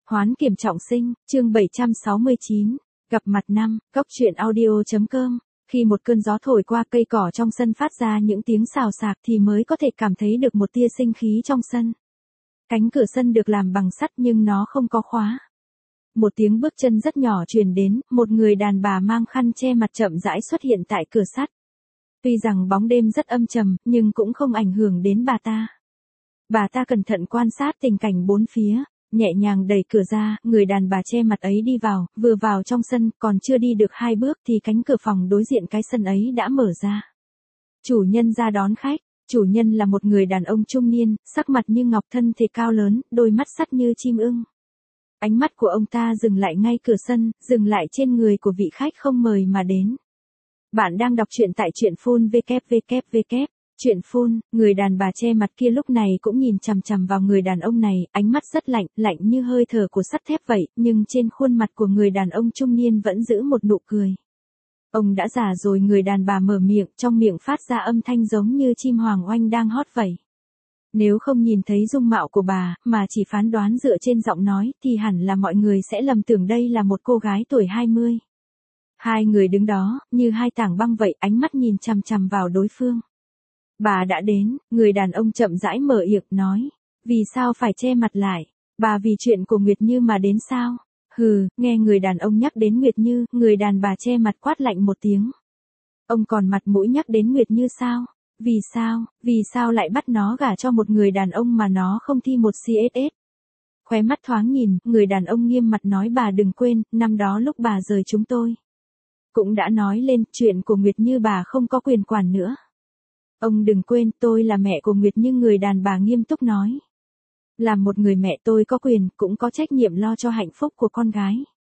Hoán kiểm trọng sinh, chương 769, gặp mặt năm, Cóc truyện audio.com. Khi một cơn gió thổi qua cây cỏ trong sân phát ra những tiếng xào xạc thì mới có thể cảm thấy được một tia sinh khí trong sân. Cánh cửa sân được làm bằng sắt nhưng nó không có khóa. Một tiếng bước chân rất nhỏ truyền đến, một người đàn bà mang khăn che mặt chậm rãi xuất hiện tại cửa sắt. Tuy rằng bóng đêm rất âm trầm, nhưng cũng không ảnh hưởng đến bà ta. Bà ta cẩn thận quan sát tình cảnh bốn phía, nhẹ nhàng đẩy cửa ra, người đàn bà che mặt ấy đi vào, vừa vào trong sân, còn chưa đi được 2 bước thì cánh cửa phòng đối diện cái sân ấy đã mở ra. Chủ nhân ra đón khách, chủ nhân là một người đàn ông trung niên, sắc mặt như ngọc, thân thể cao lớn, đôi mắt sắt như chim ưng. Ánh mắt của ông ta dừng lại ngay cửa sân, dừng lại trên người của vị khách không mời mà đến. Bạn đang đọc truyện tại truyện phun www. Chuyện phun, người đàn bà che mặt kia lúc này cũng nhìn chằm chằm vào người đàn ông này, ánh mắt rất lạnh, lạnh như hơi thở của sắt thép vậy, nhưng trên khuôn mặt của người đàn ông trung niên vẫn giữ một nụ cười. Ông đã già rồi, người đàn bà mở miệng, trong miệng phát ra âm thanh giống như chim hoàng oanh đang hót vậy. Nếu không nhìn thấy dung mạo của bà, mà chỉ phán đoán dựa trên giọng nói, thì hẳn là mọi người sẽ lầm tưởng đây là một cô gái tuổi 20. Hai người đứng đó, như hai tảng băng vậy, ánh mắt nhìn chằm chằm vào đối phương. Bà đã đến, người đàn ông chậm rãi mở miệng nói. Vì sao phải che mặt lại? Bà vì chuyện của Nguyệt Như mà đến sao? Hừ, nghe người đàn ông nhắc đến Nguyệt Như, người đàn bà che mặt quát lạnh một tiếng. Ông còn mặt mũi nhắc đến Nguyệt Như sao? Vì sao lại bắt nó gả cho một người đàn ông mà nó không thi một CSS? Khóe mắt thoáng nhìn, người đàn ông nghiêm mặt nói, bà đừng quên, năm đó lúc bà rời chúng tôi cũng đã nói lên chuyện của Nguyệt Như, bà không có quyền quản nữa. Ông đừng quên, tôi là mẹ của Nguyệt Như, người đàn bà nghiêm túc nói. Làm một người mẹ, tôi có quyền, cũng có trách nhiệm lo cho hạnh phúc của con gái.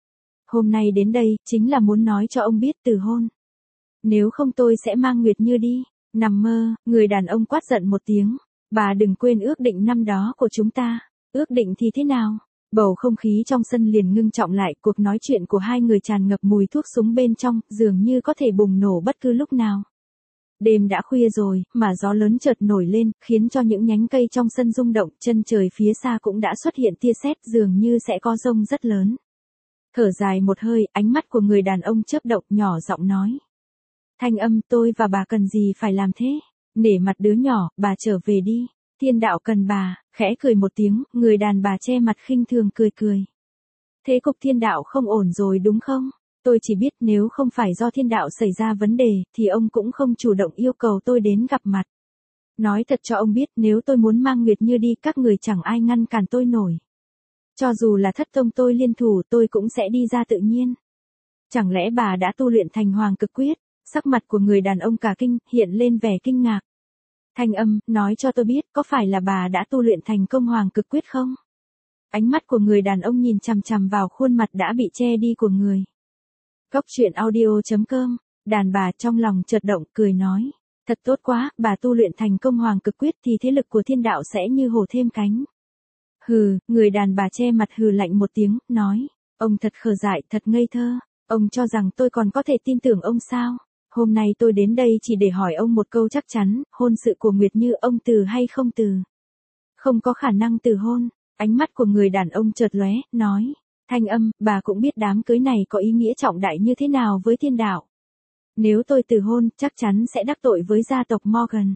Hôm nay đến đây, chính là muốn nói cho ông biết từ hôn. Nếu không tôi sẽ mang Nguyệt Như đi. Nằm mơ, người đàn ông quát giận một tiếng. Bà đừng quên ước định năm đó của chúng ta. Ước định thì thế nào? Bầu không khí trong sân liền ngưng trọng lại, cuộc nói chuyện của hai người tràn ngập mùi thuốc súng bên trong, dường như có thể bùng nổ bất cứ lúc nào. Đêm đã khuya rồi, mà gió lớn chợt nổi lên, khiến cho những nhánh cây trong sân rung động, chân trời phía xa cũng đã xuất hiện tia sét, dường như sẽ có dông rất lớn. Thở dài một hơi, ánh mắt của người đàn ông chớp động, nhỏ giọng nói. Thanh Âm, tôi và bà cần gì phải làm thế? Nể mặt đứa nhỏ, bà trở về đi. Thiên đạo cần bà, khẽ cười một tiếng, người đàn bà che mặt khinh thường cười. Thế cục thiên đạo không ổn rồi đúng không? Tôi chỉ biết nếu không phải do thiên đạo xảy ra vấn đề, thì ông cũng không chủ động yêu cầu tôi đến gặp mặt. Nói thật cho ông biết, nếu tôi muốn mang Nguyệt Như đi, các người chẳng ai ngăn cản tôi nổi. Cho dù là thất tông tôi liên thủ, tôi cũng sẽ đi ra tự nhiên. Chẳng lẽ bà đã tu luyện thành Hoàng Cực Quyết? Sắc mặt của người đàn ông cả kinh, hiện lên vẻ kinh ngạc. Thanh Âm, nói cho tôi biết, có phải là bà đã tu luyện thành công Hoàng Cực Quyết không? Ánh mắt của người đàn ông nhìn chằm chằm vào khuôn mặt đã bị che đi của người. Cóc truyện audio.com, đàn bà trong lòng chợt động, cười nói. Thật tốt quá, bà tu luyện thành công Hoàng Cực Quyết thì thế lực của thiên đạo sẽ như hổ thêm cánh. Hừ, người đàn bà che mặt hừ lạnh một tiếng, nói. Ông thật khờ dại, thật ngây thơ. Ông cho rằng tôi còn có thể tin tưởng ông sao? Hôm nay tôi đến đây chỉ để hỏi ông một câu chắc chắn, hôn sự của Nguyệt Như ông từ hay không từ? Không có khả năng từ hôn. Ánh mắt của người đàn ông chợt lóe, nói. Thanh Âm, bà cũng biết đám cưới này có ý nghĩa trọng đại như thế nào với thiên đạo. Nếu tôi từ hôn, chắc chắn sẽ đắc tội với gia tộc Morgan.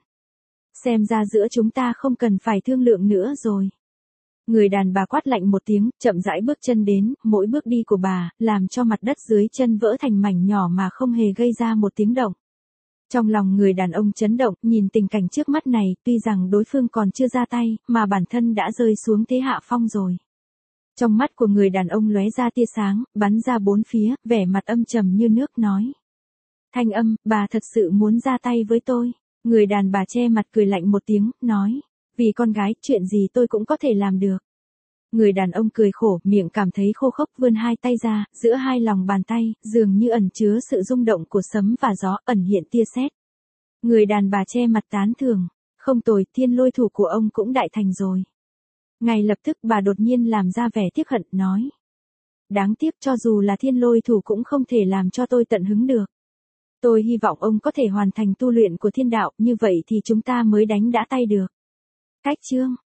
Xem ra giữa chúng ta không cần phải thương lượng nữa rồi. Người đàn bà quát lạnh một tiếng, chậm rãi bước chân đến, mỗi bước đi của bà, làm cho mặt đất dưới chân vỡ thành mảnh nhỏ mà không hề gây ra một tiếng động. Trong lòng người đàn ông chấn động, nhìn tình cảnh trước mắt này, tuy rằng đối phương còn chưa ra tay, mà bản thân đã rơi xuống thế hạ phong rồi. Trong mắt của người đàn ông lóe ra tia sáng, bắn ra bốn phía, vẻ mặt âm trầm như nước nói. Thanh Âm, bà thật sự muốn ra tay với tôi? Người đàn bà che mặt cười lạnh một tiếng, nói. Vì con gái, chuyện gì tôi cũng có thể làm được. Người đàn ông cười khổ, miệng cảm thấy khô khốc, vươn hai tay ra, giữa hai lòng bàn tay, dường như ẩn chứa sự rung động của sấm và gió, ẩn hiện tia sét. Người đàn bà che mặt tán thưởng. Không tồi, thiên lôi thủ của ông cũng đại thành rồi. Ngay lập tức bà đột nhiên làm ra vẻ tiếc hận, nói. Đáng tiếc, cho dù là thiên lôi thủ cũng không thể làm cho tôi tận hứng được. Tôi hy vọng ông có thể hoàn thành tu luyện của thiên đạo, như vậy thì chúng ta mới đánh đã tay được. Cách chương.